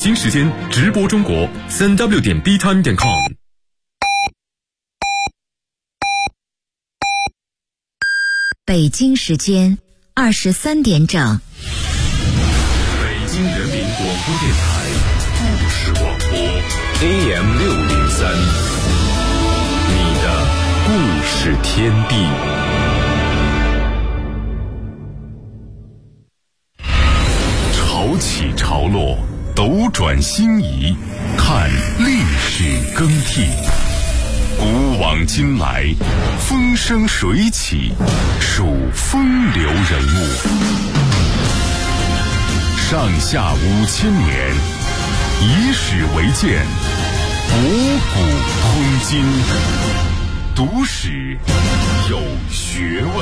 京时间直播中国3w.btime.com。 北京时间23点整。 北京人民广播电台故事广播 AM603，你的故事天地。潮起潮落，斗转星移，看历史更替。古往今来，风生水起，数风流人物。上下5000年，以史为鉴，博古通今，读史有学问。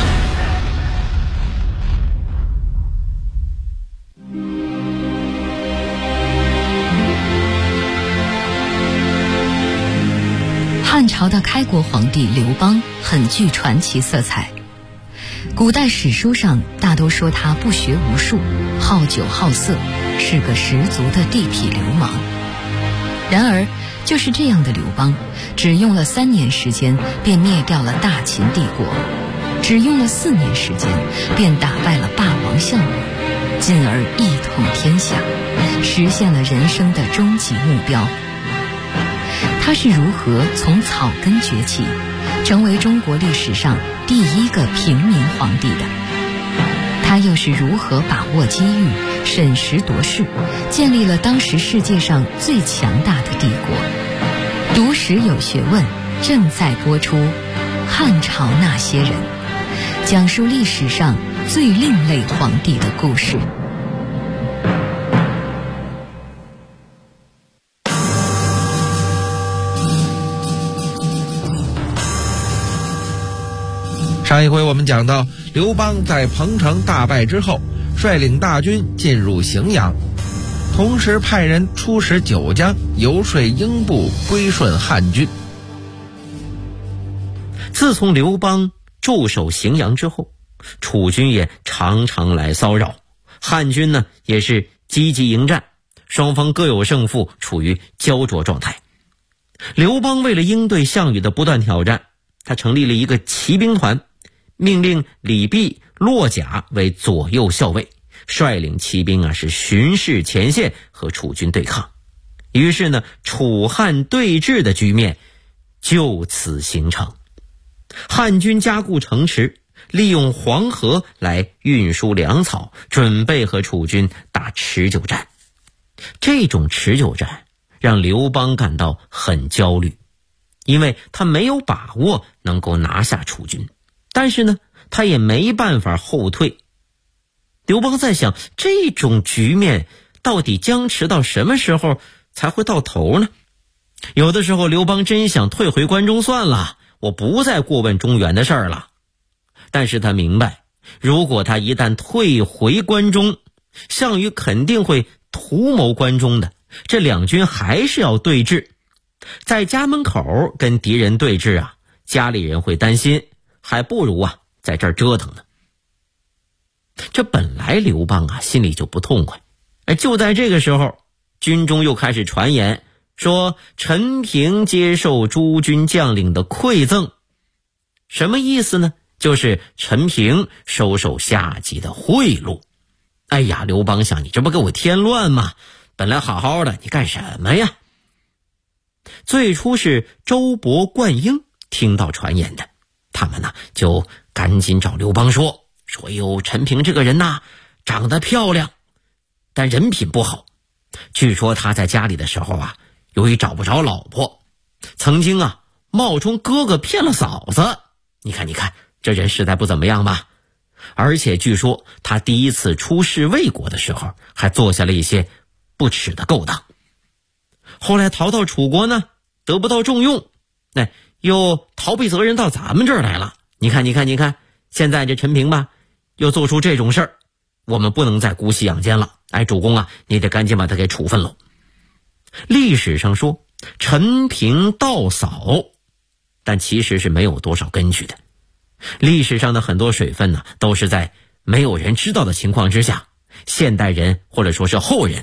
汉朝的开国皇帝刘邦很具传奇色彩，古代史书上大都说他不学无术，好酒好色，是个十足的地痞流氓。然而就是这样的刘邦，只用了3年时间便灭掉了大秦帝国，只用了4年时间便打败了霸王项羽，进而一统天下，实现了人生的终极目标。他是如何从草根崛起，成为中国历史上第一个平民皇帝的？他又是如何把握机遇，审时度势，建立了当时世界上最强大的帝国？读史有学问正在播出《汉朝那些人》，讲述历史上最另类皇帝的故事。 上一回我们讲到，刘邦在彭城大败之后，率领大军进入荥阳，同时派人出使九江，游说英布归顺汉军。 自从刘邦驻守荥阳之后，楚军也常常来骚扰，汉军呢也是积极迎战，双方各有胜负，处于焦灼状态。刘邦为了应对项羽的不断挑战，他成立了一个骑兵团，命令李泌、骆贾为左右校尉，率领骑兵是巡视前线和楚军对抗。于是呢，楚汉对峙的局面就此形成。汉军加固城池，利用黄河来运输粮草，准备和楚军打持久战。这种持久战让刘邦感到很焦虑，因为他没有把握能够拿下楚军，但是呢，他也没办法后退。刘邦在想，这种局面到底僵持到什么时候才会到头呢？有的时候刘邦真想退回关中算了，我不再过问中原的事儿了。但是他明白，如果他一旦退回关中，项羽肯定会图谋关中的，这两军还是要对峙。在家门口跟敌人对峙家里人会担心，还不如在这儿折腾呢。这本来刘邦心里就不痛快，就在这个时候，军中又开始传言说陈平接受诸军将领的馈赠。什么意思呢？就是陈平收受下级的贿赂。哎呀，刘邦想，你这不给我添乱吗？本来好好的，你干什么呀？最初是周勃、灌婴听到传言的，他们就赶紧找刘邦说哟，陈平这个人长得漂亮，但人品不好。据说他在家里的时候由于找不着老婆，曾经冒充哥哥骗了嫂子。你看这人实在不怎么样吧？而且据说他第一次出使魏国的时候，还做下了一些不耻的勾当。后来逃到楚国呢，得不到重用，又逃避责任到咱们这儿来了。你看，现在这陈平又做出这种事儿，我们不能再姑息养奸了。主公你得赶紧把他给处分了。历史上说陈平盗嫂，但其实是没有多少根据的。历史上的很多水分都是在没有人知道的情况之下，现代人或者说是后人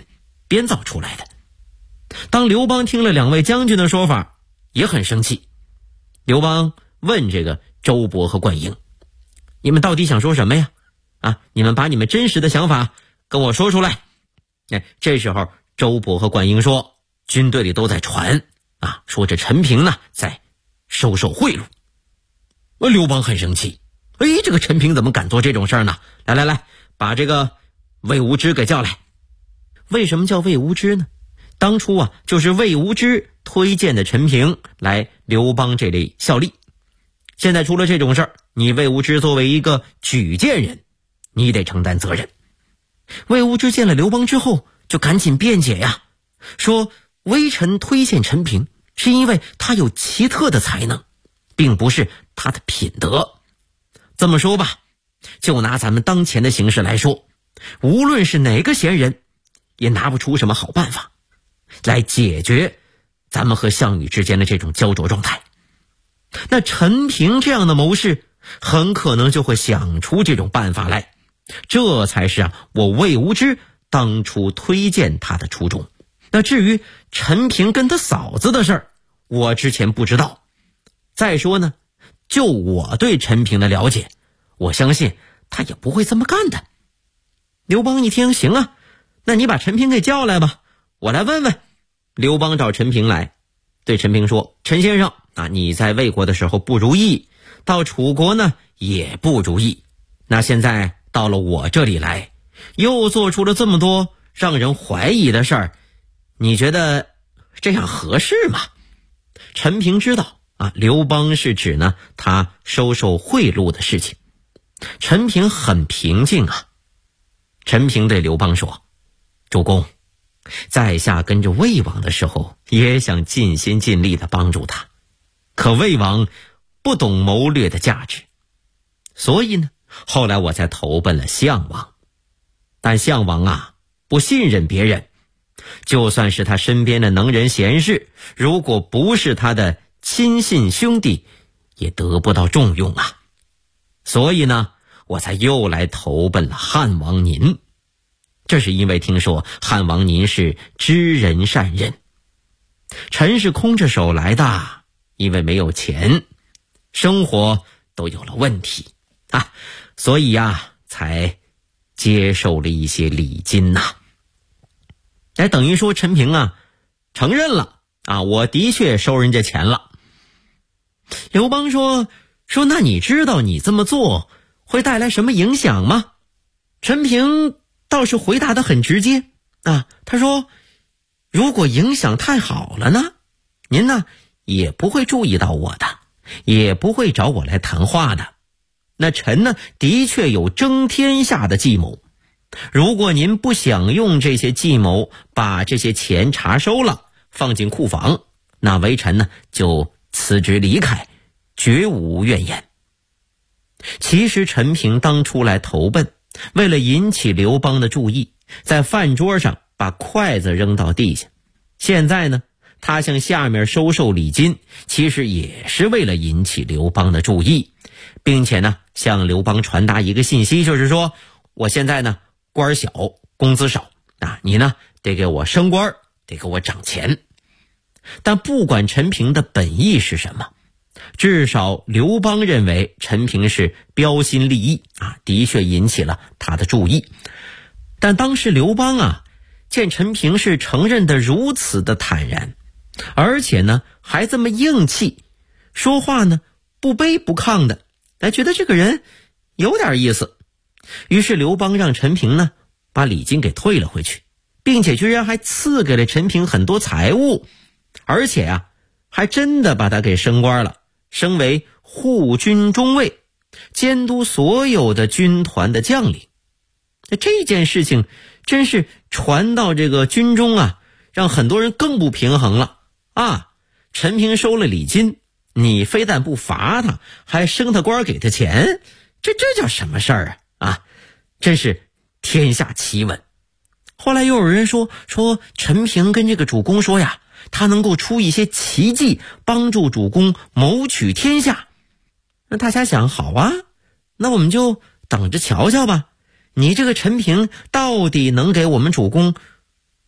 编造出来的。当刘邦听了两位将军的说法，也很生气。刘邦问这个周勃和灌婴，你们到底想说什么呀？你们把你们真实的想法跟我说出来。这时候周勃和灌婴说，军队里都在传说这陈平呢在收受贿赂。刘邦很生气，这个陈平怎么敢做这种事儿呢？来，把这个魏无知给叫来。为什么叫魏无知呢？当初就是魏无知推荐的陈平来刘邦这里效力。现在出了这种事儿，你魏无知作为一个举荐人，你得承担责任。魏无知见了刘邦之后，就赶紧辩解呀，说微臣推荐陈平是因为他有奇特的才能，并不是他的品德。这么说吧，就拿咱们当前的形势来说，无论是哪个贤人，也拿不出什么好办法来解决咱们和项羽之间的这种焦灼状态。那陈平这样的谋士很可能就会想出这种办法来，这才是我魏无知当初推荐他的初衷。那至于陈平跟他嫂子的事儿，我之前不知道。再说呢，就我对陈平的了解，我相信他也不会这么干的。刘邦一听，行那你把陈平给叫来吧，我来问问。刘邦找陈平来，对陈平说，陈先生你在魏国的时候不如意，到楚国呢也不如意，那现在到了我这里来，又做出了这么多让人怀疑的事儿，你觉得这样合适吗？陈平知道刘邦是指呢他收受贿赂的事情。陈平很平静陈平对刘邦说，主公，在下跟着魏王的时候也想尽心尽力地帮助他，可魏王不懂谋略的价值，所以呢后来我才投奔了项王。但项王不信任别人，就算是他身边的能人贤士，如果不是他的亲信兄弟，也得不到重用所以呢我才又来投奔了汉王您。这是因为听说汉王您是知人善任，臣是空着手来的，因为没有钱，生活都有了问题所以才接受了一些礼金等于说陈平承认了我的确收人家钱了。刘邦说那你知道你这么做会带来什么影响吗？陈平倒是回答得很直接他说，如果影响太好了呢，您呢也不会注意到我的，也不会找我来谈话的。那臣呢的确有争天下的计谋，如果您不想用这些计谋把这些钱查收了放进库房，那微臣呢就辞职离开，绝无怨言。其实陈平当初来投奔，为了引起刘邦的注意，在饭桌上把筷子扔到地下。现在呢他向下面收受礼金，其实也是为了引起刘邦的注意，并且呢向刘邦传达一个信息，就是说我现在呢官小工资少你呢得给我升官，得给我涨钱。但不管陈平的本意是什么，至少刘邦认为陈平是标新立异的确引起了他的注意。但当时刘邦见陈平是承认的如此的坦然，而且呢还这么硬气，说话呢不卑不亢的，觉得这个人有点意思。于是刘邦让陈平呢把礼金给退了回去，并且居然还赐给了陈平很多财物，而且还真的把他给升官了，升为护军中尉，监督所有的军团的将领。这件事情真是传到这个军中让很多人更不平衡了陈平收了礼金，你非但不罚他，还升他官给他钱，这叫什么事儿真是天下奇闻。后来又有人说陈平跟这个主公说他能够出一些奇计，帮助主公谋取天下。那大家想，好那我们就等着瞧瞧吧，你这个陈平到底能给我们主公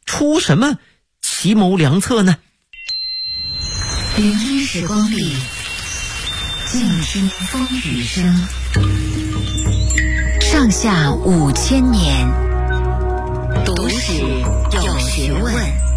出什么奇谋良策呢？ 聆听时光里，静听风雨声。上下5000年，读史有学问。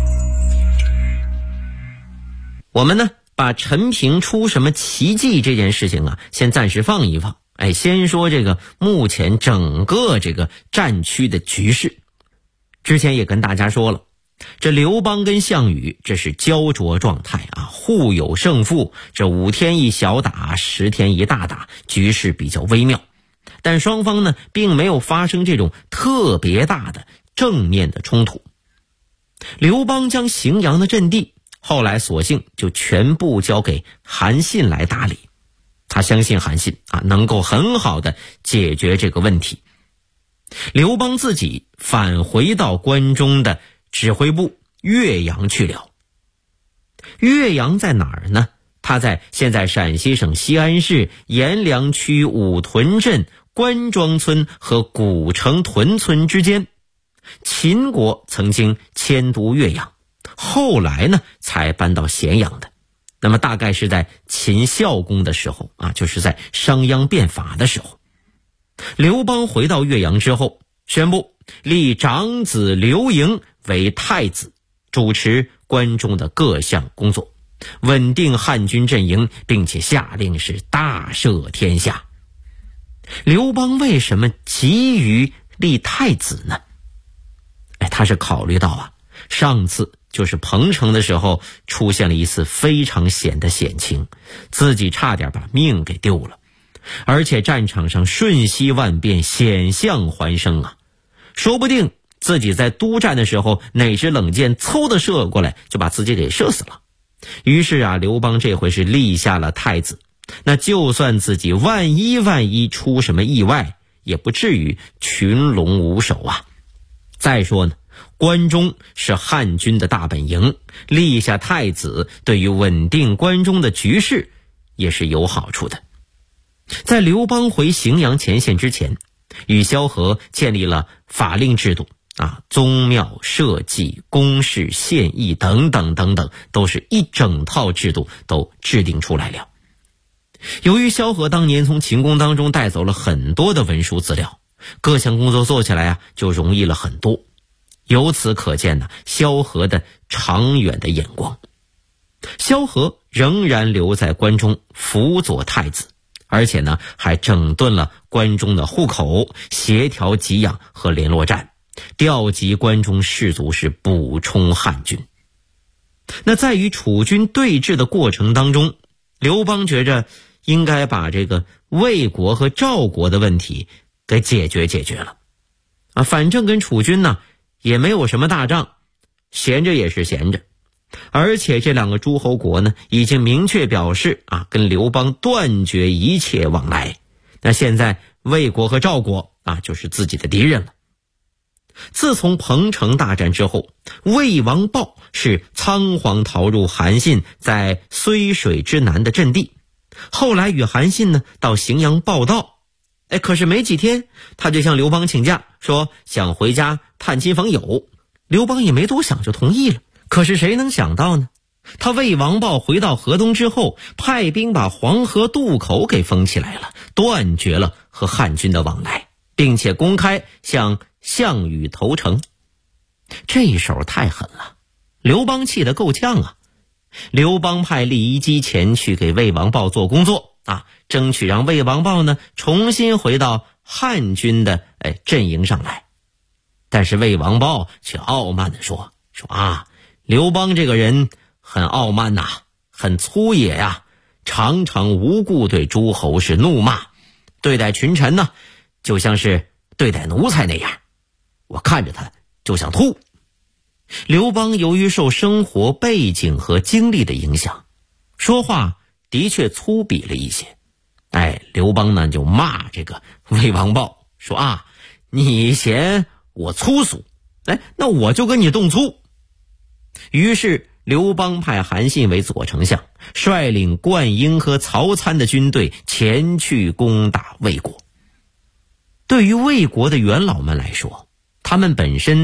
我们呢，把陈平出什么奇迹这件事情啊，先暂时放一放。先说这个目前整个这个战区的局势。之前也跟大家说了，这刘邦跟项羽这是焦灼状态啊，互有胜负，这5天一小打，10天一大打，局势比较微妙。但双方呢，并没有发生这种特别大的正面的冲突。刘邦将荥阳的阵地后来索性就全部交给韩信来打理，他相信韩信啊能够很好的解决这个问题。刘邦自己返回到关中的指挥部岳阳去了。岳阳在哪儿呢？它在现在陕西省西安市阎良区五屯镇关庄村和古城屯村之间。秦国曾经迁都岳阳，后来呢才搬到咸阳的。那么大概是在秦孝公的时候啊，就是在商鞅变法的时候。刘邦回到岳阳之后，宣布立长子刘盈为太子，主持关中的各项工作，稳定汉军阵营，并且下令是大赦天下。刘邦为什么急于立太子呢？他是考虑到啊，上次就是彭城的时候出现了一次非常险的险情，自己差点把命给丢了，而且战场上瞬息万变，险象环生啊，说不定自己在督战的时候哪支冷箭嗖的射过来，就把自己给射死了。于是啊，刘邦这回是立下了太子，那就算自己万一出什么意外，也不至于群龙无首啊。再说呢，关中是汉军的大本营，立下太子对于稳定关中的局势也是有好处的。在刘邦回荥阳前线之前，与萧何建立了法令制度啊，宗庙、社稷、公事、县邑等等等等，都是一整套制度都制定出来了。由于萧何当年从秦宫当中带走了很多的文书资料，各项工作做起来啊就容易了很多。由此可见呢，萧何的长远的眼光。萧何仍然留在关中辅佐太子，而且呢还整顿了关中的户口，协调给养和联络站，调集关中士卒是补充汉军。那在与楚军对峙的过程当中，刘邦觉着应该把这个魏国和赵国的问题给解决了啊，反正跟楚军呢也没有什么大仗，闲着也是闲着。而且这两个诸侯国呢已经明确表示啊，跟刘邦断绝一切往来。那现在魏国和赵国啊就是自己的敌人了。自从彭城大战之后，魏王豹是仓皇逃入韩信在睢水之南的阵地，后来与韩信呢到荥阳报道。可是没几天，他就向刘邦请假，说想回家探亲访友。刘邦也没多想就同意了。可是谁能想到呢，他魏王豹回到河东之后，派兵把黄河渡口给封起来了，断绝了和汉军的往来，并且公开向项羽投诚。这一手太狠了，刘邦气得够呛啊。刘邦派李基前去给魏王豹做工作啊，争取让魏王豹呢重新回到汉军的阵营上来。但是魏王豹却傲慢地说啊，刘邦这个人很傲慢呐，很粗野呀，常常无故对诸侯是怒骂，对待群臣呢就像是对待奴才那样，我看着他就想吐。刘邦由于受生活背景和经历的影响，说话的确粗鄙了一些。刘邦呢就骂这个魏王豹说啊，你嫌我粗俗，那我就跟你动粗。于是刘邦派韩信为左丞相，率领灌婴和曹参的军队前去攻打魏国。对于魏国的元老们来说，他们本身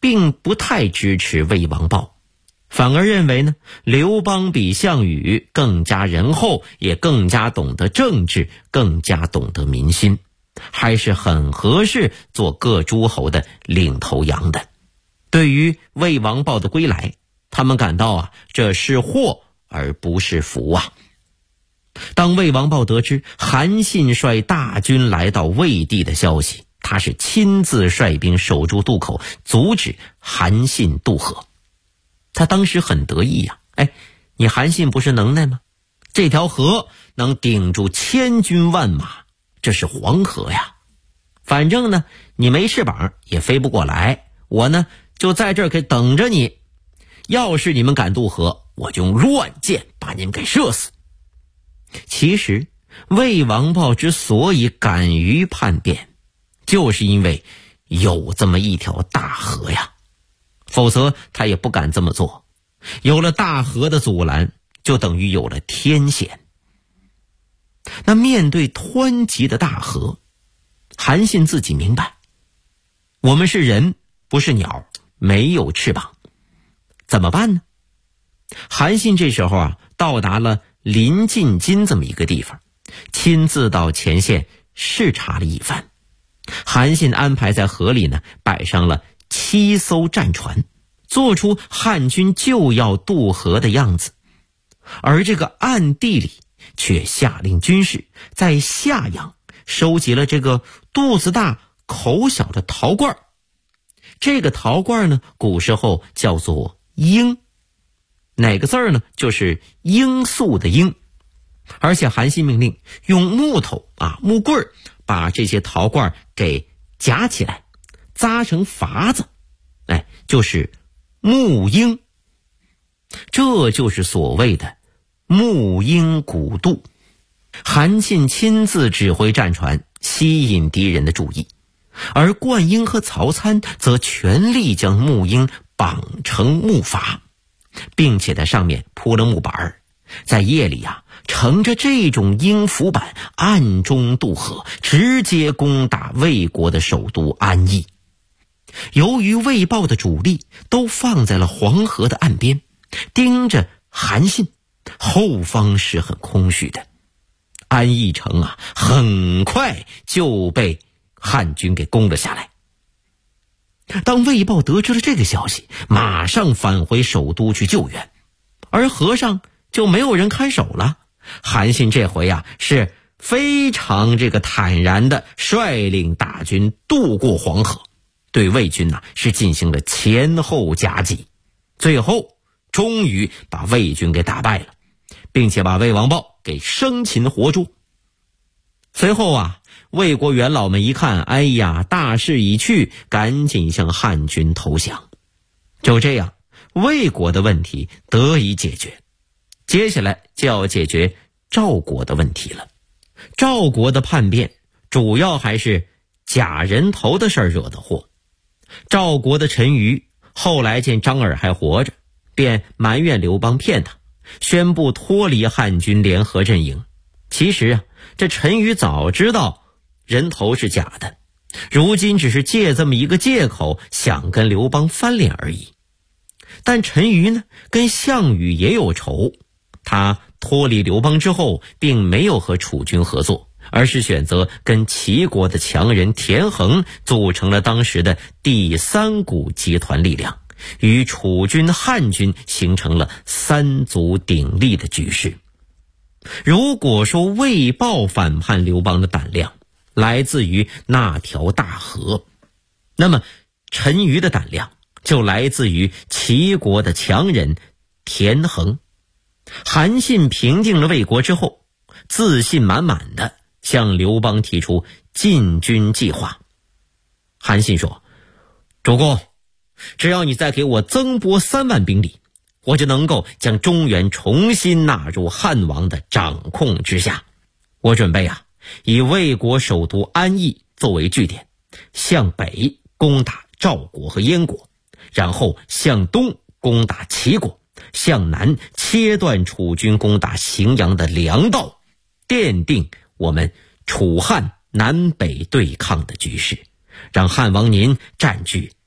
并不太支持魏王豹，反而认为呢，刘邦比项羽更加仁厚，也更加懂得政治，更加懂得民心，还是很合适做各诸侯的领头羊的。对于魏王豹的归来，他们感到这是祸而不是福啊。当魏王豹得知韩信率大军来到魏地的消息，他是亲自率兵守住渡口，阻止韩信渡河。他当时很得意呀，你韩信不是能耐吗？这条河能顶住千军万马，这是黄河呀。反正呢，你没翅膀也飞不过来，我呢就在这儿给等着你。要是你们敢渡河，我就用乱箭把你们给射死。其实魏王豹之所以敢于叛变，就是因为有这么一条大河呀，否则他也不敢这么做。有了大河的阻拦，就等于有了天险。那面对湍急的大河，韩信自己明白，我们是人不是鸟，没有翅膀，怎么办呢？韩信这时候到达了临晋津这么一个地方，亲自到前线视察了一番。韩信安排在河里呢摆上了7艘战船，做出汉军就要渡河的样子，而这个暗地里却下令军士在下阳收集了这个肚子大口小的陶罐。这个陶罐呢，古时候叫做罂，哪个字儿呢？就是罂粟的罂。而且韩信命令用木头木棍把这些陶罐给夹起来，扎成筏子，就是木缨。这就是所谓的木缨古渡。韩信亲自指挥战船，吸引敌人的注意，而灌婴和曹参则全力将木缨绑成木筏，并且在上面铺了木板，在夜里乘着这种缨浮板暗中渡河，直接攻打魏国的首都安邑。由于魏豹的主力都放在了黄河的岸边，盯着韩信，后方是很空虚的。安邑城很快就被汉军给攻了下来。当魏豹得知了这个消息，马上返回首都去救援，而河上就没有人看守了。韩信这回是非常坦然的率领大军渡过黄河，对魏军是进行了前后夹击，最后终于把魏军给打败了，并且把魏王豹给生擒活捉。随后魏国元老们一看，大势已去，赶紧向汉军投降。就这样，魏国的问题得以解决。接下来就要解决赵国的问题了。赵国的叛变主要还是假人头的事儿惹的祸。赵国的陈馀后来见张耳还活着，便埋怨刘邦骗他，宣布脱离汉军联合阵营。其实这陈馀早知道人头是假的，如今只是借这么一个借口想跟刘邦翻脸而已。但陈馀呢，跟项羽也有仇，他脱离刘邦之后并没有和楚军合作，而是选择跟齐国的强人田横组成了当时的第三股集团力量，与楚军、汉军形成了三足鼎立的局势。如果说魏豹反叛刘邦的胆量来自于那条大河，那么陈馀的胆量就来自于齐国的强人田横。韩信平定了魏国之后，自信满满的向刘邦提出进军计划。韩信说，主公，只要你再给我增拨3万兵力，我就能够将中原重新纳入汉王的掌控之下。我准备以魏国首都安邑作为据点，向北攻打赵国和燕国，然后向东攻打齐国，向南切断楚军攻打荥阳的粮道，奠定我们楚汉南北对抗的局势，让汉王您占据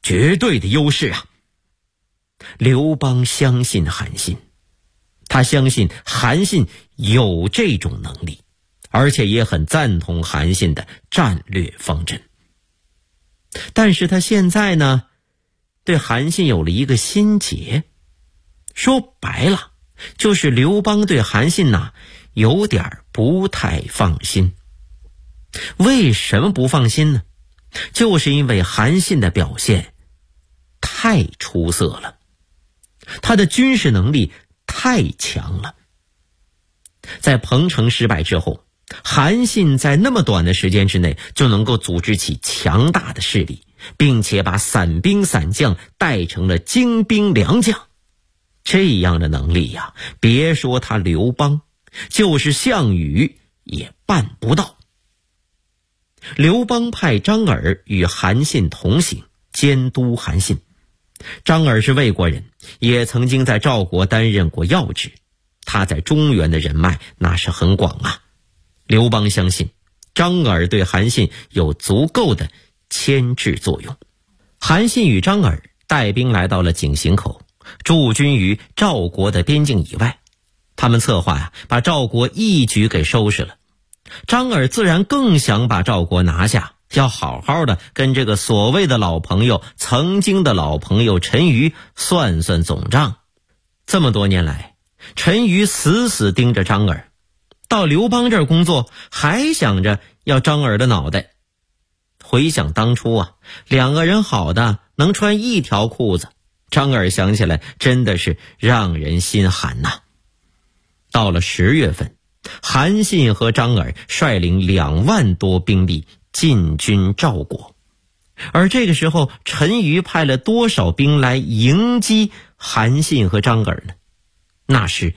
绝对的优势啊。刘邦相信韩信，他相信韩信有这种能力，而且也很赞同韩信的战略方针。但是他现在呢，对韩信有了一个心结，说白了就是刘邦对韩信有点不太放心。为什么不放心呢？就是因为韩信的表现太出色了，他的军事能力太强了。在彭城失败之后，韩信在那么短的时间之内就能够组织起强大的势力，并且把散兵散将带成了精兵良将。这样的能力呀，别说他刘邦，就是项羽也办不到。刘邦派张耳与韩信同行，监督韩信。张耳是魏国人，也曾经在赵国担任过要职，他在中原的人脉那是很广啊。刘邦相信张耳对韩信有足够的牵制作用。韩信与张耳带兵来到了井陉口，驻军于赵国的边境以外。他们策划把赵国一举给收拾了。张耳自然更想把赵国拿下，要好好的跟这个所谓的老朋友，曾经的老朋友陈馀算算总账。这么多年来，陈馀死死盯着张耳，到刘邦这儿工作，还想着要张耳的脑袋。回想当初两个人好的能穿一条裤子，张耳想起来真的是让人心寒呐。到了10月份，韩信和张耳率领2万多兵力进军赵国。而这个时候，陈馀派了多少兵来迎击韩信和张耳呢？那是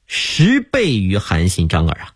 10倍于韩信张耳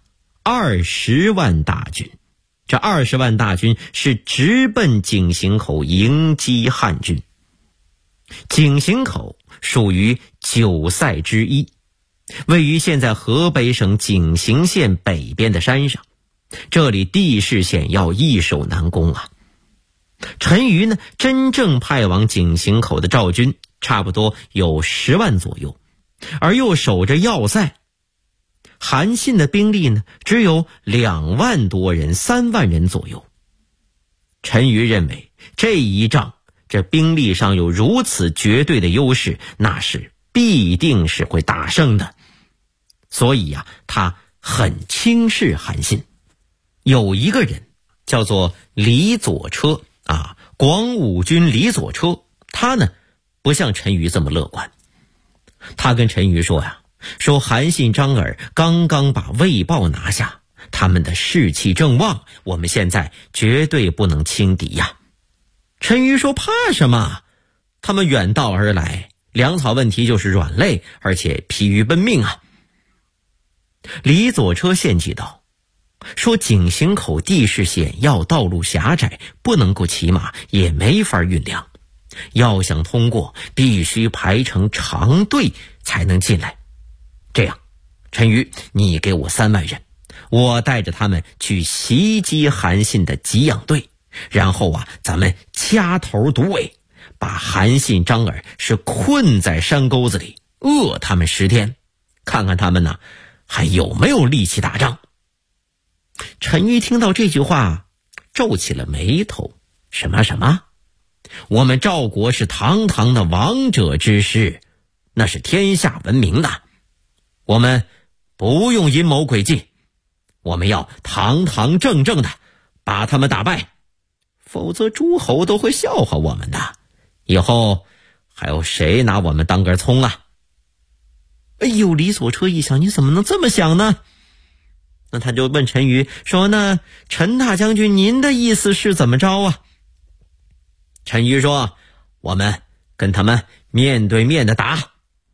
20万大军。这20万大军是直奔井陉口迎击汉军。井陉口属于9塞之一，位于现在河北省井陉县北边的山上，这里地势险要，易守难攻啊。陈馀呢，真正派往井陉口的赵军差不多有10万左右，而又守着要塞。韩信的兵力呢，只有2万多人，3万人左右。陈馀认为这一仗，这兵力上有如此绝对的优势，那是必定是会打胜的。所以他很轻视韩信。有一个人叫做李左车广武军李左车，他呢不像陈馀这么乐观。他跟陈馀说韩信张耳刚刚把魏豹拿下，他们的士气正旺，我们现在绝对不能轻敌呀。陈馀说怕什么？他们远道而来，粮草问题就是软肋，而且疲于奔命啊。李左车献计道，说井陉口地势险要，道路狭窄，不能够骑马，也没法运粮，要想通过，必须排成长队才能进来。这样，陈馀，你给我3万人，我带着他们去袭击韩信的给养队，然后咱们掐头堵尾，把韩信张耳是困在山沟子里，饿他们10天，看看他们还有没有力气打仗。陈馀听到这句话，皱起了眉头。什么？我们赵国是堂堂的王者之师，那是天下闻名的，我们不用阴谋诡计，我们要堂堂正正的把他们打败，否则诸侯都会笑话我们的，以后还有谁拿我们当根葱啊？哎呦，李左车一想，你怎么能这么想呢？那他就问陈馀说，那陈大将军您的意思是怎么着啊？陈馀说，我们跟他们面对面的打。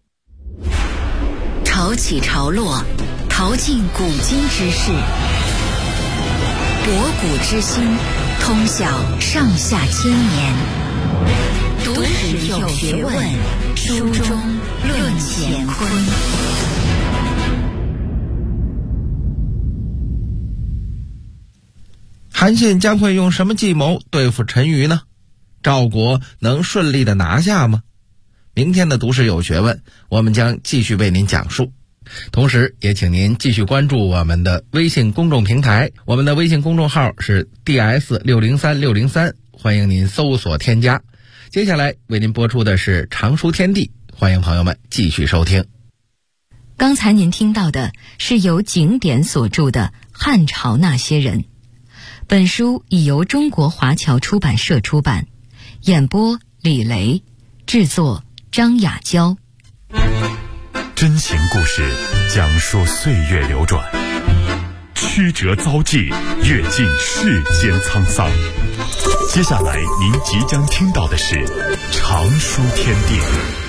潮起潮落，淘尽古今之事，博古之今，通晓上下千年。读史有学问，书中论乾坤。 韩信将会用什么计谋对付陈馀呢？ 赵国能顺利的拿下吗？明天的读史有学问，我们将继续为您讲述。同时也请您继续关注我们的微信公众平台，我们的微信公众号是 DS603603，欢迎您搜索添加。接下来为您播出的是常书天地，欢迎朋友们继续收听。 刚才您听到的是由景典所著的《汉朝那些人》，本书已由中国华侨出版社出版，演播李雷，制作张雅娇。 真情故事讲述岁月流转，曲折遭际，阅尽世间沧桑。接下来您即将听到的是常书天地。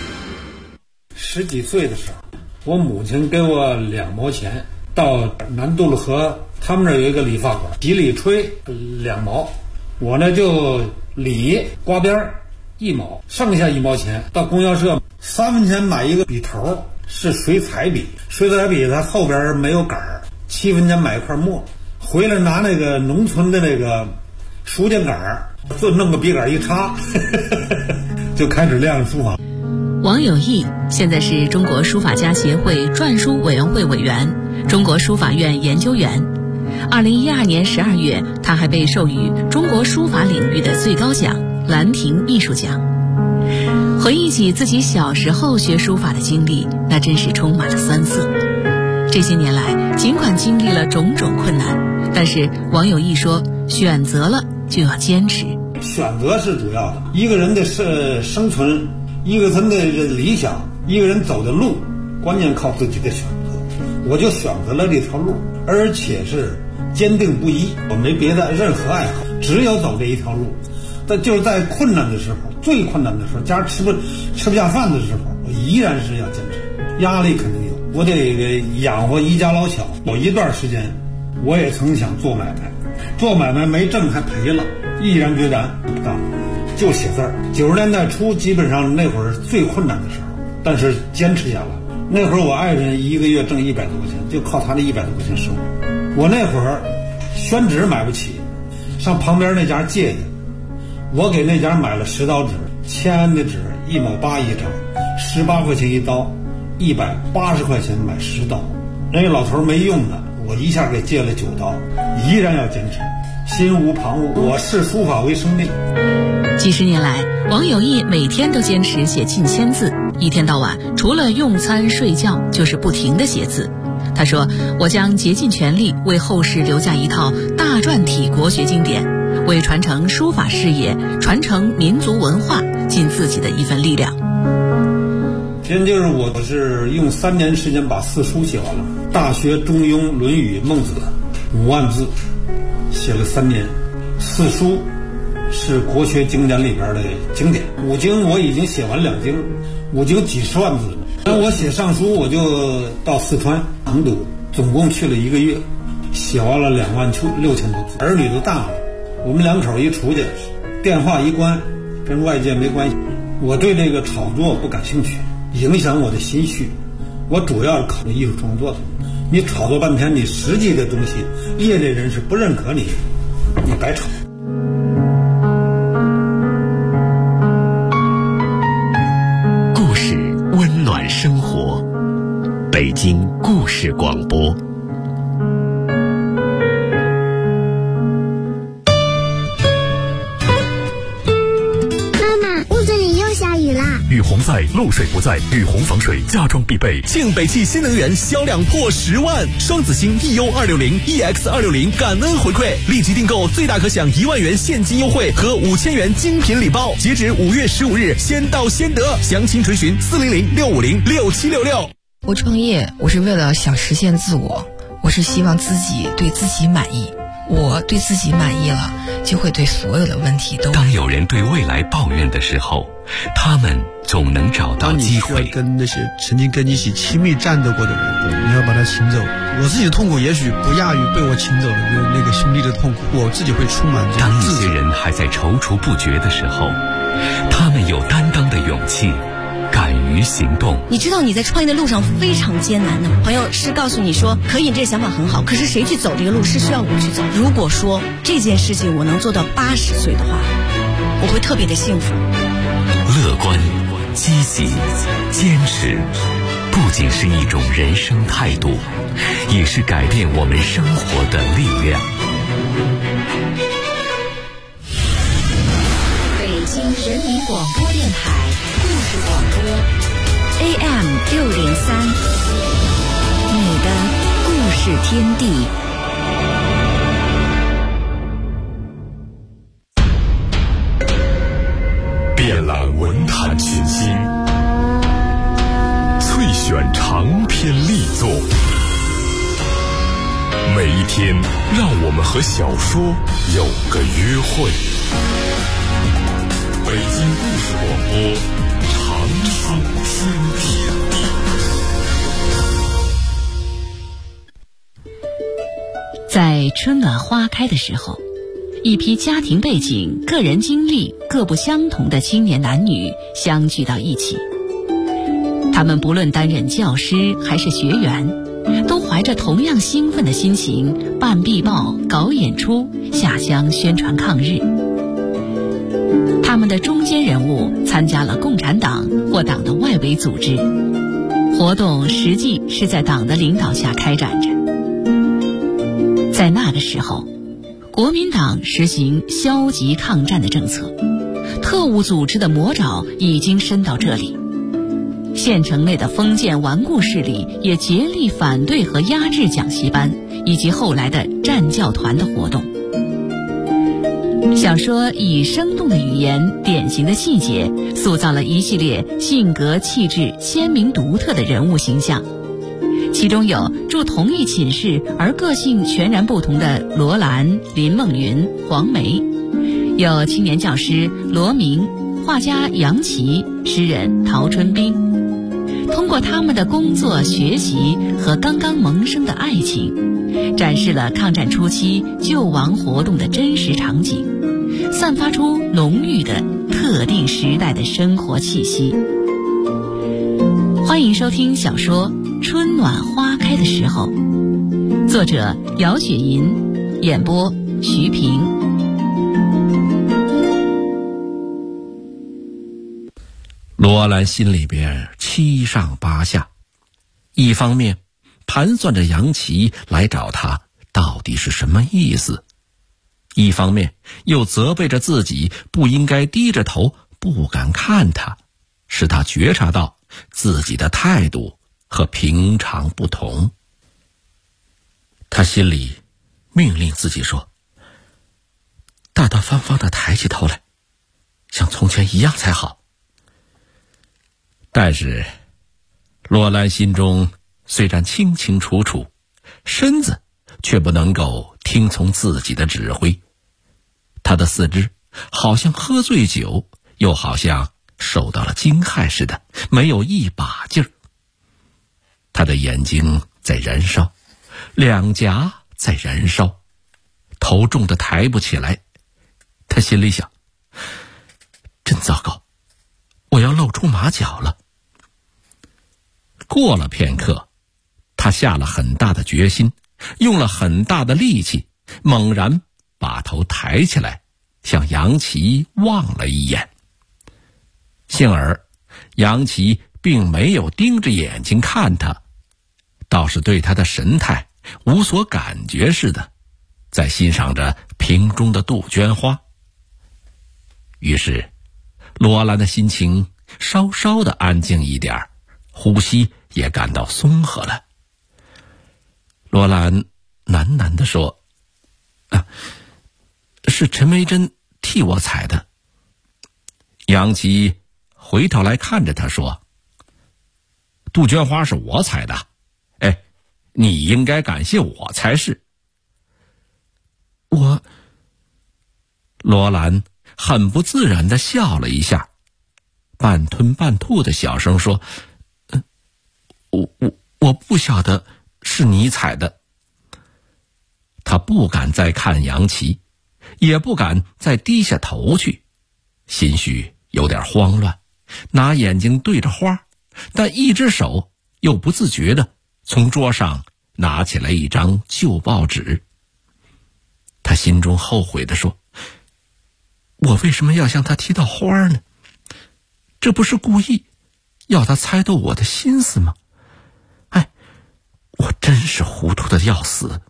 10几岁的时候，我母亲给我2毛钱，到南渡了河，他们那儿有一个理发馆，洗理吹2毛，我呢就理刮边1毛，剩下1毛钱到供销社3分钱买一个笔头，是水彩笔，水彩笔它后边没有杆儿，7分钱买一块墨，回来拿那个农村的那个书剑杆，就弄个笔杆一插就开始练书法。 王有义现在是中国书法家协会篆书委员会委员，中国书法院研究员。2012年12月，他还被授予中国书法领域的最高奖兰亭艺术奖。回忆起自己小时候学书法的经历，那真是充满了酸涩。这些年来，尽管经历了种种困难，但是王有义说，选择了就要坚持。 选择是主要的，一个人的生存，一个人的理想，一个人走的路，关键靠自己的选择。我就选择了这条路，而且是坚定不移，我没别的任何爱好，只有走这一条路。但就是在困难的时候，最困难的时候，家吃不下饭的时候，我依然是要坚持。压力肯定有，我得养活一家老小。有一段时间，我也曾想做买卖，做买卖没挣还赔了，毅然决然不干，就写字儿。90年代初，基本上那会儿最困难的时候，但是坚持下来。那会儿我爱人一个月挣100多块钱，就靠他的100多块钱生活。我那会儿宣纸买不起，上旁边那家借的。我给那家买了10刀纸，签的纸1毛8一张，18块钱一刀，180块钱买10刀。那个老头没用的，我一下给借了9刀，依然要坚持，心无旁骛。我视书法为生命。 几十年来，王有义每天都坚持写近1000字，一天到晚除了用餐睡觉，就是不停地写字。他说：“我将竭尽全力为后世留下一套大篆体国学经典，为传承书法事业、传承民族文化尽自己的一份力量。” 今天就是我是用3年时间把4书写完了，《大学》《中庸》《论语》《孟子》5万字，写了3年。4书是国学经典里边的经典，5经我已经写完2经，5经几十万字了。那我写上书，我就到四川成都，总共去了1个月，写完了26000多字。儿女都大了，我们2口一出去，电话一关，跟外界没关系。我对这个炒作不感兴趣，影响我的心绪。我主要是考虑艺术创作的。你炒作半天，你实际的东西，业内人士不认可你，你白炒。 故事温暖生活，北京故事广播。雨虹在，漏水不在，雨虹防水家装必备。 庆北汽新能源销量破10万，双子星 EU260、EX260 感恩回馈，立即订购最大可享1万元现金优惠和5000元精品礼包，截止5月15日，先到先得。详情垂询400-650-6766。 我创业，我是为了想实现自我，我是希望自己对自己满意。我对自己满意了，就会对所有的问题都。 当有人对未来抱怨的时候，他们总能找到机会。 当你需要跟那些曾经跟你一起亲密战斗过的人，你要把他请走。我自己的痛苦也许不亚于被我请走的那个兄弟的痛苦，我自己会充满这种自责。 当一些人还在踌躇不决的时候，他们有担当的勇气，敢于行动。 你知道你在创业的路上非常艰难的，朋友是告诉你说可以，这个想法很好，可是谁去走这个路是需要我去走。如果说这件事情我能做到80岁的话， 我会特别的幸福。 乐观、积极、坚持，不仅是一种人生态度，也是改变我们生活的力量。 北京人民广播电台故事广播 AM603，你的故事天地。 遍览文坛群星，萃选长篇力作。每一天，让我们和小说有个约会。北京故事广播，长春天地。 在春暖花开的时候，一批家庭背景、个人经历各不相同的青年男女相聚到一起。他们不论担任教师还是学员，都怀着同样兴奋的心情办壁报、搞演出、下乡宣传抗日。他们的中坚人物参加了共产党或党的外围组织，活动实际是在党的领导下开展着。在那个时候，国民党实行消极抗战的政策，特务组织的魔爪已经伸到这里。县城内的封建顽固势力也竭力反对和压制讲习班以及后来的战教团的活动。小说以生动的语言、典型的细节，塑造了一系列性格气质鲜明独特的人物形象。其中有住同一寝室而个性全然不同的罗兰、林梦云、黄梅，有青年教师罗明、画家杨琦、诗人陶春冰。通过他们的工作、学习和刚刚萌生的爱情，展示了抗战初期救亡活动的真实场景，散发出浓郁的特定时代的生活气息。欢迎收听小说《春暖花开的时候》，作者姚雪银，演播徐平。 罗兰心里边七上八下，一方面盘算着杨琦来找他到底是什么意思，一方面又责备着自己不应该低着头不敢看他，使他觉察到自己的态度和平常不同。他心里命令自己说，大大方方地抬起头来，像从前一样才好。但是罗兰心中虽然清清楚楚，身子却不能够听从自己的指挥。他的四肢好像喝醉酒，又好像受到了惊骇似的，没有一把劲儿。他的眼睛在燃烧，两颊在燃烧，头重的抬不起来。他心里想，真糟糕，我要露出马脚了。过了片刻，他下了很大的决心，用了很大的力气，猛然把头抬起来，向杨琦望了一眼。幸而杨琦并没有盯着眼睛看他，倒是对他的神态无所感觉似的，在欣赏着瓶中的杜鹃花。于是罗兰的心情稍稍的安静一点，呼吸也感到松和了。罗兰喃喃地说，是陈梅珍替我采的。杨琦回头来看着他说，杜鹃花是我采的，你应该感谢我才是。罗兰很不自然地笑了一下，半吞半吐的小声说，我不晓得是你采的。他不敢再看杨琦，也不敢再低下头去，心绪有点慌乱，拿眼睛对着花，但一只手又不自觉地从桌上拿起来一张旧报纸。他心中后悔地说， 我为什么要向他提到花呢？这不是故意要他猜透我的心思吗？哎，我真是糊涂的要死。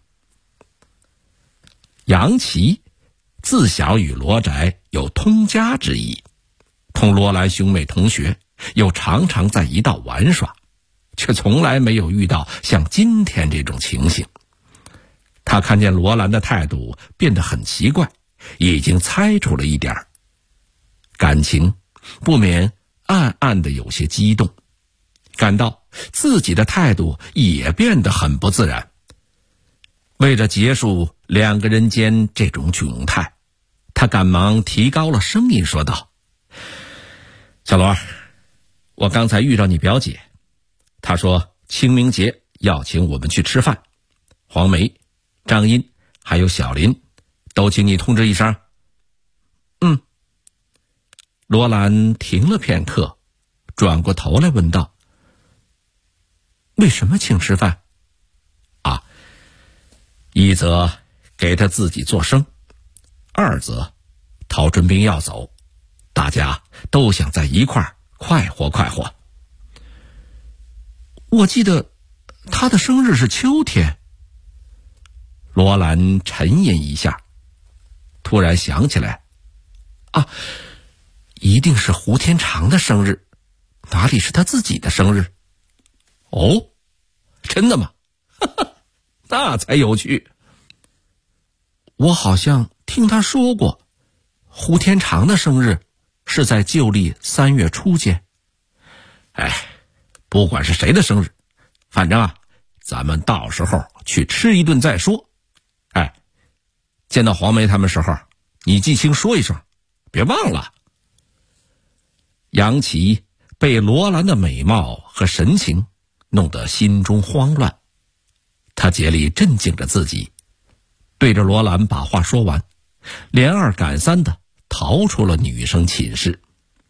杨琦自小与罗宅有通家之谊，同罗兰兄妹同学，又常常在一道玩耍，却从来没有遇到像今天这种情形。他看见罗兰的态度变得很奇怪，已经猜出了一点，感情不免暗暗的有些激动，感到自己的态度也变得很不自然。为了结束两个人间这种窘态，他赶忙提高了声音说道：小罗，我刚才遇到你表姐，她说清明节要请我们去吃饭，黄梅、张茵还有小林都请你通知一声。罗兰停了片刻，转过头来问道：为什么请吃饭？一则给他自己做生，二则陶春兵要走，大家都想在一块儿快活快活。我记得他的生日是秋天。罗兰沉吟一下，突然想起来，一定是胡天长的生日，哪里是他自己的生日？哦，真的吗？那才有趣。我好像听他说过，胡天长的生日是在旧历3月初间。不管是谁的生日，反正咱们到时候去吃一顿再说。见到黄梅他们时候，你记清说一声，别忘了。杨琦被罗兰的美貌和神情弄得心中慌乱，他竭力镇静着自己，对着罗兰把话说完，连二赶三的逃出了女生寝室。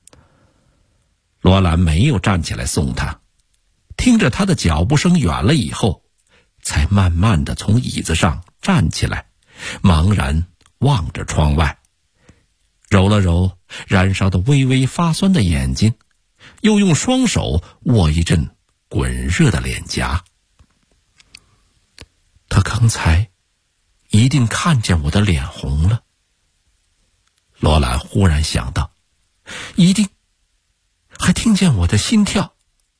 罗兰没有站起来送他，听着他的脚步声远了以后，才慢慢的从椅子上站起来，茫然望着窗外，揉了揉燃烧的微微发酸的眼睛，又用双手握一阵滚热的脸颊。他刚才一定看见我的脸红了，罗兰忽然想到，一定还听见我的心跳，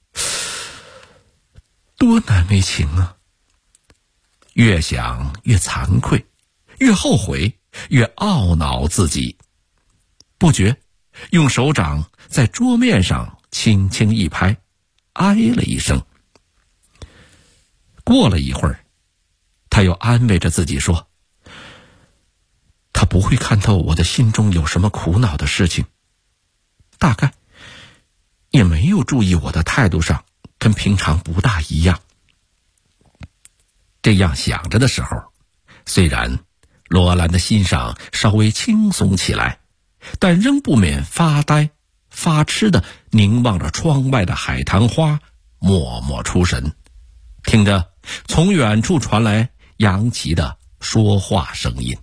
多难为情啊！越想越惭愧，越后悔，越懊恼自己，不觉用手掌在桌面上轻轻一拍，哎了一声。过了一会儿，他又安慰着自己说，他不会看透我的心中有什么苦恼的事情，大概也没有注意我的态度上跟平常不大一样。这样想着的时候，虽然罗兰的心上稍微轻松起来，但仍不免发呆发痴地凝望着窗外的海棠花，默默出神，听着从远处传来杨琦的说话声音。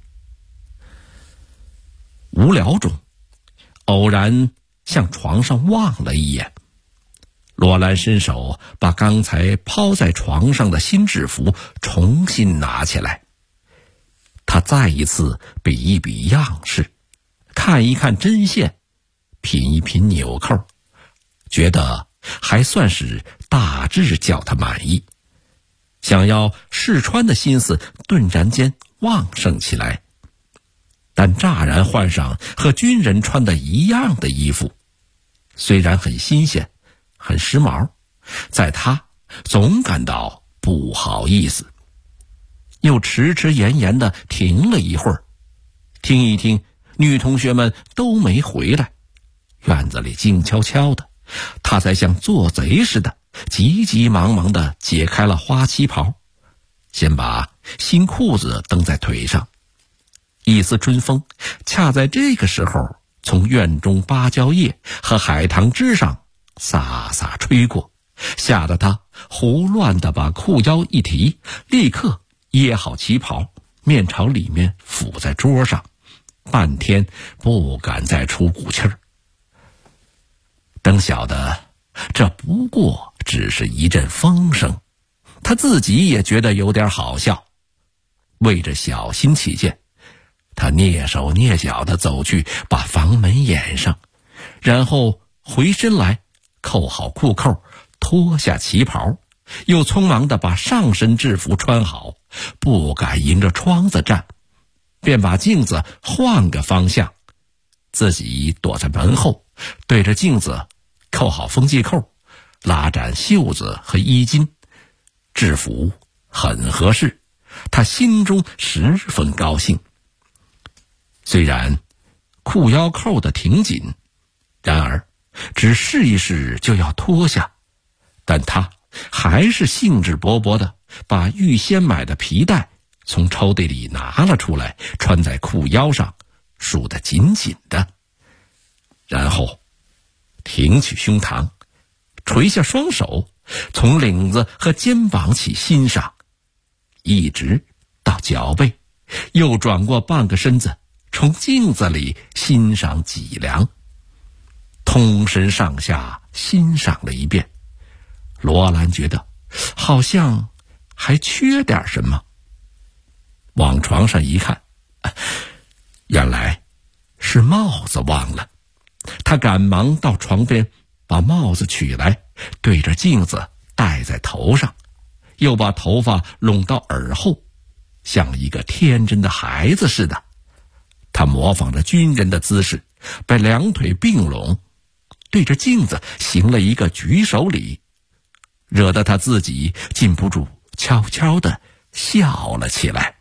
无聊中，偶然向床上望了一眼，罗兰伸手把刚才抛在床上的新制服重新拿起来，他再一次比一比样式，看一看针线，品一品纽扣，觉得还算是大致叫他满意，想要试穿的心思顿然间旺盛起来。但乍然换上和军人穿的一样的衣服，虽然很新鲜很时髦，在他总感到不好意思，又迟迟延延地停了一会儿，听一听女同学们都没回来，院子里静悄悄的，他才像做贼似的急急忙忙地解开了花旗袍，先把新裤子蹬在腿上。一丝春风恰在这个时候从院中芭蕉叶和海棠枝上飒飒吹过，吓得他胡乱地把裤腰一提，立刻掖好旗袍，面朝里面俯在桌上， 半天不敢再出股气儿。等晓得这不过只是一阵风声，他自己也觉得有点好笑。为着小心起见，他蹑手蹑脚地走去，把房门掩上，然后回身来扣好裤扣，脱下旗袍，又匆忙地把上身制服穿好，不敢迎着窗子站，便把镜子换个方向，自己躲在门后，对着镜子扣好风系扣，拉展袖子和衣襟，制服很合适，他心中十分高兴。虽然裤腰扣得挺紧，然而只试一试就要脱下，但他还是兴致勃勃地把预先买的皮带从抽屉里拿了出来，穿在裤腰上，束得紧紧的，然后挺起胸膛，垂下双手，从领子和肩膀起欣赏，一直到脚背，又转过半个身子，从镜子里欣赏脊梁，通身上下欣赏了一遍。罗兰觉得好像还缺点什么，往床上一看，原来是帽子忘了。他赶忙到床边把帽子取来，对着镜子戴在头上，又把头发拢到耳后，像一个天真的孩子似的。他模仿着军人的姿势，把两腿并拢，对着镜子行了一个举手礼，惹得他自己禁不住悄悄地笑了起来。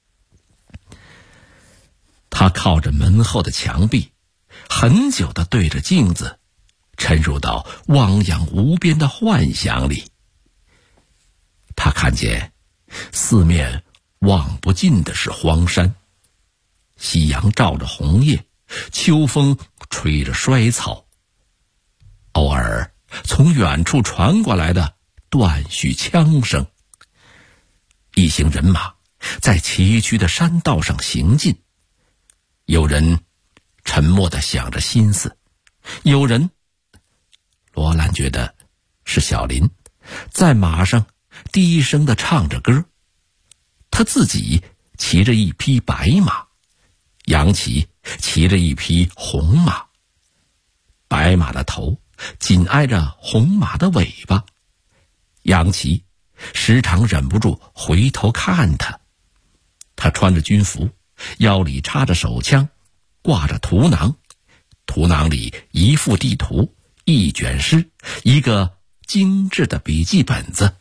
他靠着门后的墙壁，很久地对着镜子，沉入到汪洋无边的幻想里。他看见四面望不尽的是荒山，夕阳照着红叶，秋风吹着衰草，偶尔从远处传过来的断续枪声。一行人马在崎岖的山道上行进，有人沉默地想着心思，有人，罗兰觉得是小林，在马上低声地唱着歌。他自己骑着一匹白马，杨琪骑着一匹红马，白马的头紧挨着红马的尾巴，杨琪时常忍不住回头看他。他穿着军服，腰里插着手枪，挂着图囊，图囊里一幅地图，一卷诗，一个精致的笔记本子。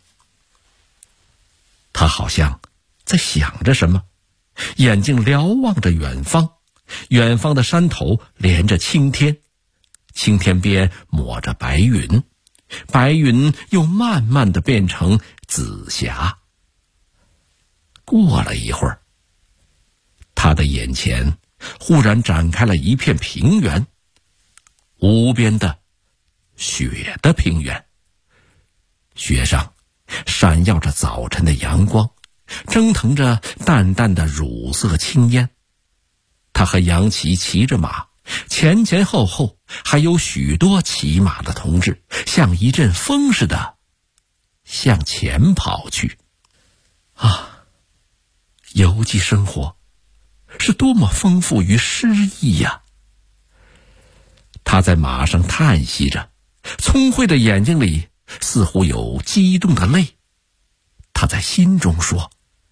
他好像在想着什么，眼睛瞭望着远方，远方的山头连着青天，青天边抹着白云，白云又慢慢地变成紫霞。过了一会儿，他的眼前忽然展开了一片平原，无边的雪的平原，雪上闪耀着早晨的阳光，蒸腾着淡淡的乳色青烟。他和杨琪骑着马，前前后后还有许多骑马的同志，像一阵风似的向前跑去。啊，游击生活是多么丰富与诗意呀！他在马上叹息着，聪慧的眼睛里似乎有激动的泪。他在心中说，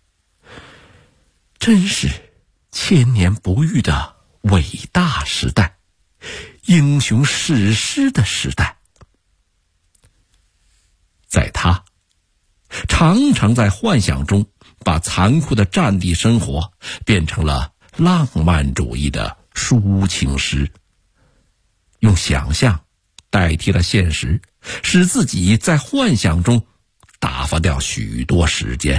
真是千年不遇的伟大时代，英雄史诗的时代。在他常常在幻想中把残酷的战地生活变成了浪漫主义的抒情诗，用想象代替了现实，使自己在幻想中打发掉许多时间。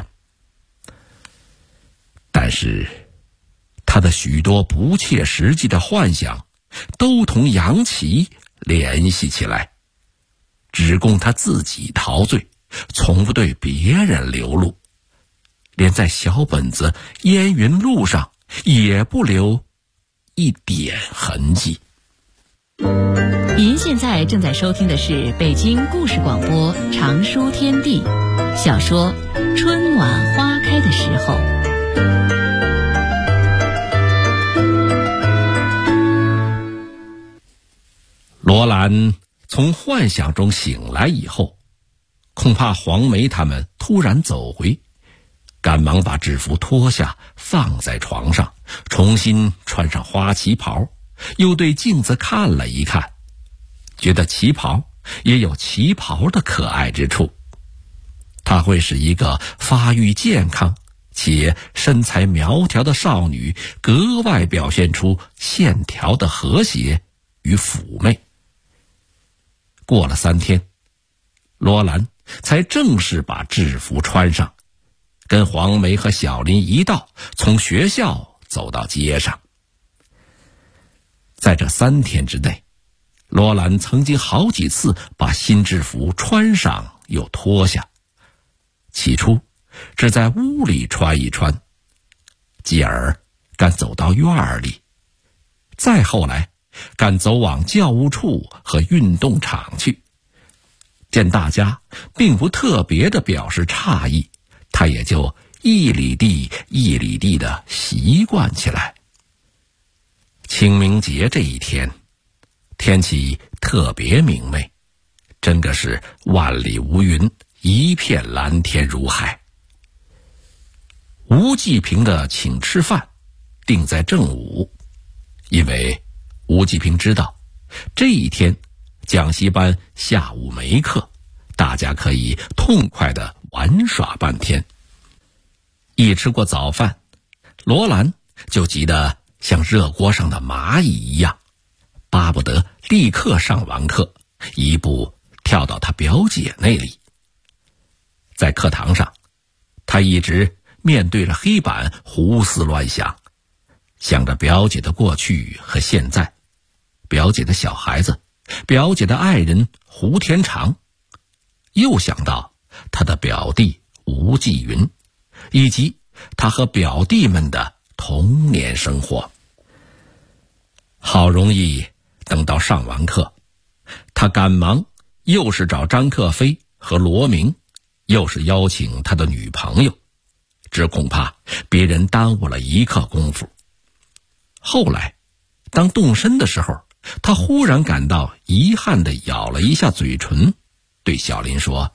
但是他的许多不切实际的幻想都同杨琪联系起来，只供他自己陶醉，从不对别人流露，连在小本子烟云录上也不留一点痕迹。 您现在正在收听的是北京故事广播长书天地小说《春暖花开的时候》。 罗兰从幻想中醒来以后，恐怕黄梅他们突然走回，赶忙把制服脱下放在床上，重新穿上花旗袍，又对镜子看了一看，觉得旗袍也有旗袍的可爱之处。她会使一个发育健康且身材苗条的少女格外表现出线条的和谐与妩媚。过了3天，罗兰才正式把制服穿上，跟黄梅和小林一道从学校走到街上。在这3天之内，罗兰曾经好几次把新制服穿上又脱下，起初只在屋里穿一穿，继而敢走到院里，再后来敢走往教务处和运动场去。见大家并不特别的表示诧异，他也就一里地一里地的习惯起来。清明节这一天，天气特别明媚，真个是万里无云，一片蓝天如海。吴继平的请吃饭定在正午，因为吴继平知道这一天讲习班下午没课，大家可以痛快地玩耍半天。一吃过早饭，罗兰就急得像热锅上的蚂蚁一样，巴不得立刻上完课，一步跳到他表姐那里。在课堂上，他一直面对着黑板胡思乱想，想着表姐的过去和现在，表姐的小孩子，表姐的爱人胡天长，又想到他的表弟吴继云，以及他和表弟们的童年生活。好容易等到上完课，他赶忙又是找张克飞和罗明，又是邀请他的女朋友，只恐怕别人耽误了一刻功夫。后来当动身的时候，他忽然感到遗憾地咬了一下嘴唇，对小林说：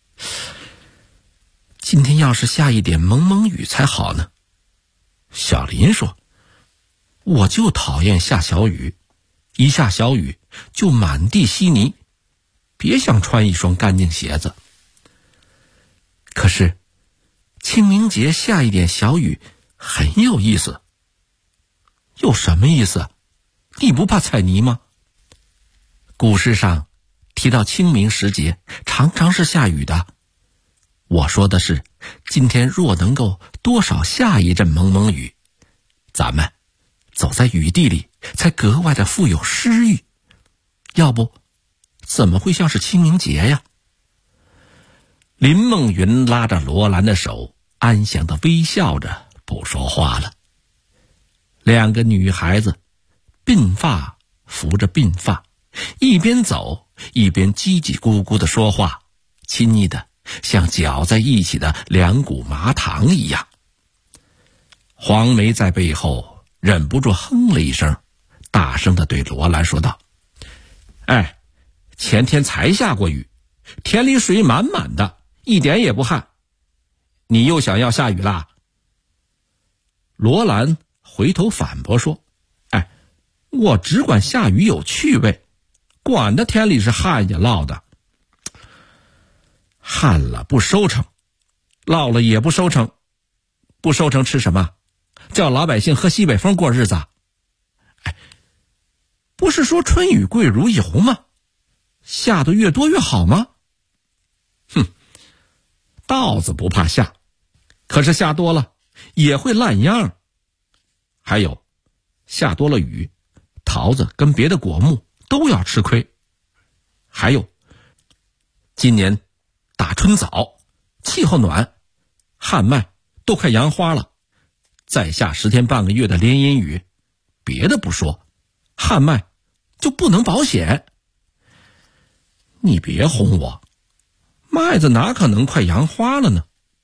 今天要是下一点蒙蒙雨才好呢。小林说：我就讨厌下小雨，一下小雨就满地稀泥，别想穿一双干净鞋子。可是清明节下一点小雨很有意思。有什么意思？你不怕踩泥吗？古诗上提到清明时节常常是下雨的，我说的是今天若能够多少下一阵蒙蒙雨，咱们走在雨地里才格外的富有诗意，要不怎么会像是清明节呀？林梦云拉着罗兰的手，安详的微笑着不说话了。两个女孩子鬓发扶着鬓发，一边走一边叽叽咕咕地说话，亲昵的像搅在一起的两股麻糖一样。黄梅在背后忍不住哼了一声，大声地对罗兰说道：哎，前天才下过雨，田里水满满的，一点也不旱，你又想要下雨啦？罗兰回头反驳说：哎，我只管下雨有趣味，管他田里是旱也涝的。旱了不收成，涝了也不收成，不收成吃什么？叫老百姓喝西北风过日子。哎，不是说春雨贵如一泓吗？下得越多越好吗？哼，稻子不怕下，可是下多了也会烂秧。还有，下多了雨，桃子跟别的果木都要吃亏。还有，今年打春早，气候暖，旱麦都快扬花了，再下10天半个月的连阴雨， 别的不说，旱麦就不能保险。你别哄我，麦子哪可能快扬花了呢？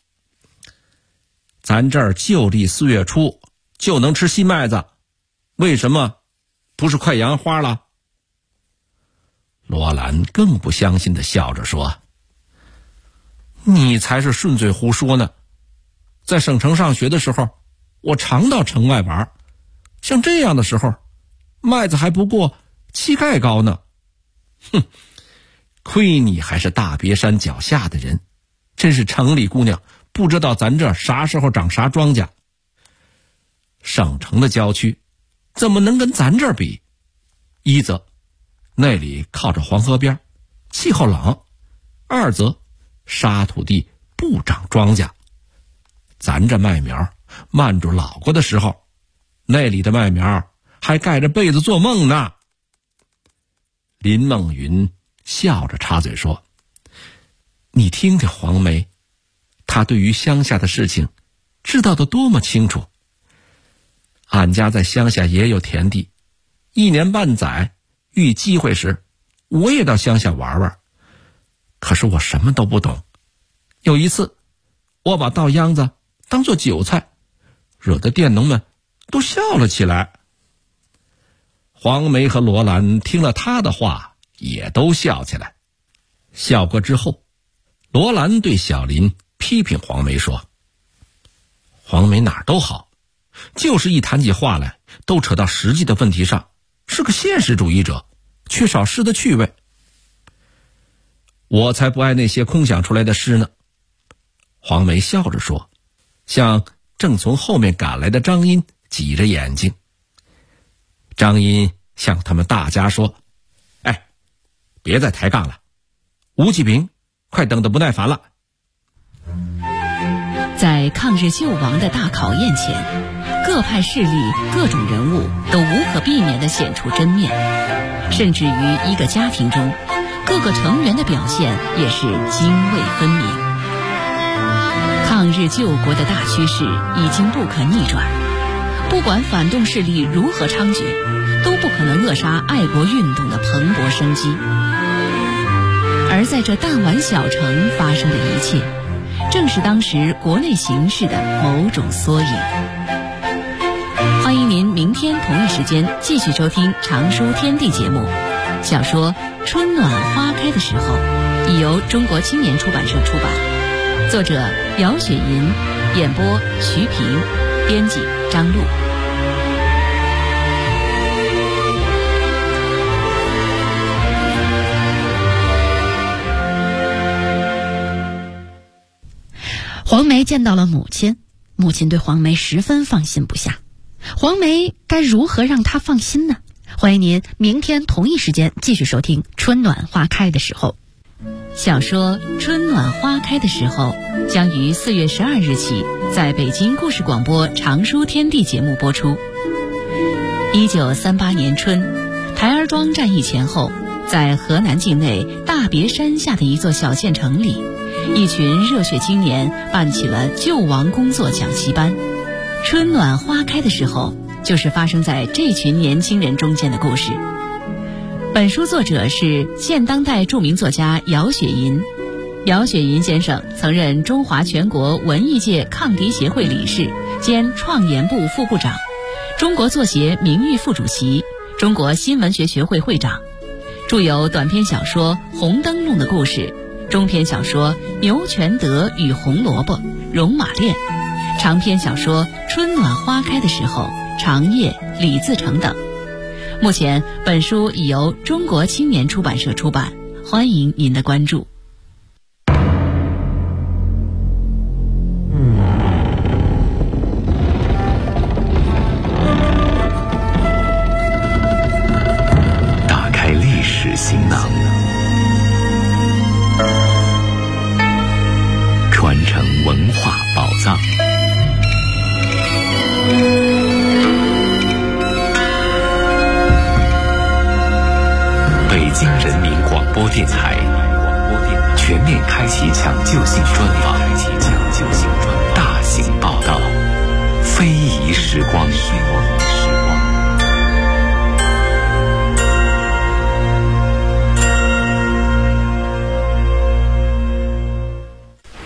咱这儿旧历4月初就能吃新麦子，为什么不是快扬花了？罗兰更不相信地笑着说，你才是顺嘴胡说呢。在省城上学的时候，我常到城外玩，像这样的时候，麦子还不过膝盖高呢。哼，亏你还是大别山脚下的人，真是城里姑娘不知道咱这儿啥时候长啥庄稼。省城的郊区怎么能跟咱这儿比？一则那里靠着黄河边，气候冷；二则沙土地不长庄稼。咱这麦苗慢住老过的时候，那里的麦苗还盖着被子做梦呢。林梦云笑着插嘴说，你听听黄梅，她对于乡下的事情知道得多么清楚。俺家在乡下也有田地，1年半载遇机会时我也到乡下玩玩，可是我什么都不懂。有一次我把稻秧子当作韭菜，惹得佃农们都笑了起来。黄梅和罗兰听了他的话也都笑起来。笑过之后，罗兰对小林批评黄梅说，黄梅哪儿都好，就是一谈起话来都扯到实际的问题上，是个现实主义者，缺少诗的趣味。我才不爱那些空想出来的诗呢。黄梅笑着说，向正从后面赶来的张英挤着眼睛。张英向他们大家说，哎，别再抬杠了，吴启平快等得不耐烦了。 在抗日救亡的大考验前，各派势力各种人物都无可避免地显出真面，甚至于一个家庭中各个成员的表现也是泾渭分明。抗日救国的大趋势已经不可逆转，不管反动势力如何猖獗，都不可能扼杀爱国运动的蓬勃生机。而在这弹丸小城发生的一切，正是当时国内形势的某种缩影。欢迎您明天同一时间继续收听《常书天地》节目。小说《春暖花开的时候》已由中国青年出版社出版，作者姚雪银，演播徐平，编辑张璐。 黄梅见到了母亲，母亲对黄梅十分放心不下。黄梅该如何让她放心呢？欢迎您明天同一时间继续收听《春暖花开的时候》。 小说《春暖花开的时候》将于4月12日起在北京故事广播《常书天地》节目播出。1938年春，台儿庄战役前后，在河南境内大别山下的一座小县城里，一群热血青年办起了救亡工作讲习班。春暖花开的时候，就是发生在这群年轻人中间的故事。本书作者是现当代著名作家姚雪银。姚雪银先生曾任中华全国文艺界抗敌协会理事兼创研部副部长，中国作协名誉副主席，中国新闻学学会会长，著有短篇小说《红灯笼的故事》，中篇小说《牛全德与红萝卜》《戎马恋》，长篇小说《春暖花开的时候》《长夜》《李自成》等。目前本书已由中国青年出版社出版，欢迎您的关注。 打开历史行囊，传承文化宝藏。北京人民广播电台全面开启抢救性专访，大型报道，非遗时光。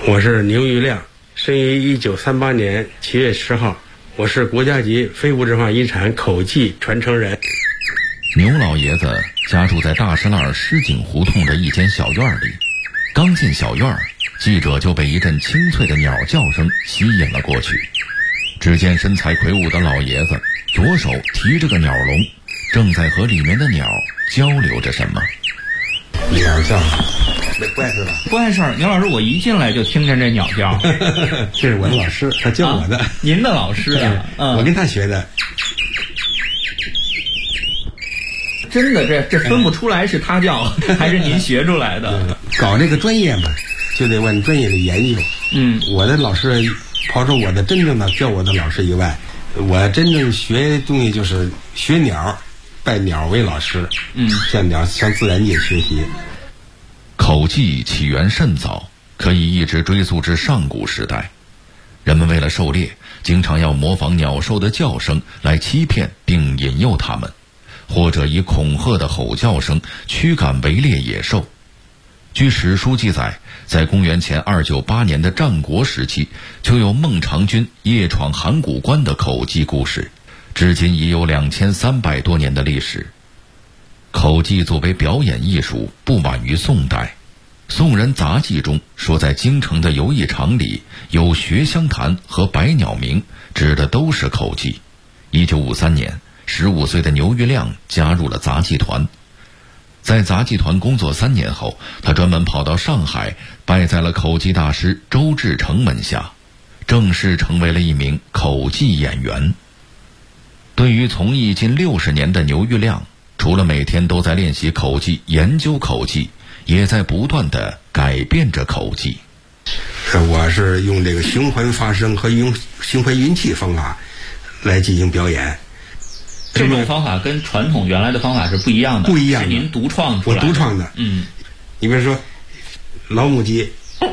我是牛玉亮，生于1938年7月10号，我是国家级非物质文化遗产口技传承人。 牛老爷子家住在大石栏狮井胡同的一间小院里，刚进小院，记者就被一阵清脆的鸟叫声吸引了过去。只见身材魁梧的老爷子左手提着个鸟笼，正在和里面的鸟交流着什么。 鸟叫，没怪事吧？ 不碍事儿，牛老师，我一进来就听见这鸟叫。 这是我的老师，他教我的。 您的老师啊？ 我跟他学的。 真的，这分不出来是他教还是您学出来的。 搞这个专业嘛，就得往专业的研究。我的老师，刨出我的真正的教我的老师以外，我真正学东西就是学鸟，拜鸟为老师。向自然界学习。 口技起源甚早，可以一直追溯至上古时代。人们为了狩猎，经常要模仿鸟兽的叫声来欺骗并引诱它们，或者以恐吓的吼叫声驱赶围猎野兽。据史书记载，在公元前298年的战国时期，就有孟尝君夜闯函谷关的口技故事，至今已有2300多年的历史。口技作为表演艺术，不晚于宋代。宋人杂记中说，在京城的游艺场里有学香坛和百鸟鸣，指的都是口技。1953年，15岁的牛玉亮加入了杂技团。在杂技团工作3年后，他专门跑到上海，拜在了口技大师周志成门下，正式成为了一名口技演员。对于从艺近60年的牛玉亮，除了每天都在练习口技、研究口技，也在不断地改变着口技。 我是用这个循环发声和用循环运气方法来进行表演。 这种方法跟传统原来的方法是不一样的， 不一样的， 是您独创出来的。 我独创的。你比如说老母鸡，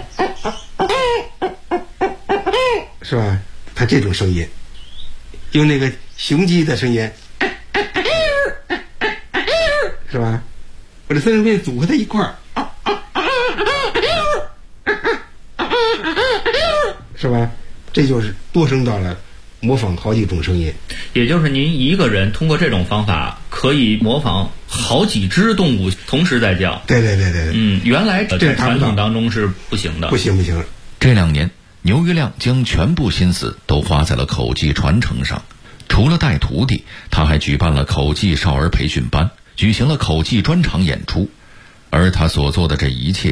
是吧？它这种声音，用那个雄鸡的声音，是吧？我这三声变组合在一块儿，是吧？这就是多声道了，模仿好几种声音。 也就是您一个人通过这种方法可以模仿好几只动物同时在叫。 对。 原来在传统当中是不行的。 不行。 这2年，牛玉亮将全部心思都花在了口技传承上。除了带徒弟，他还举办了口技少儿培训班，举行了口技专场演出。而他所做的这一切，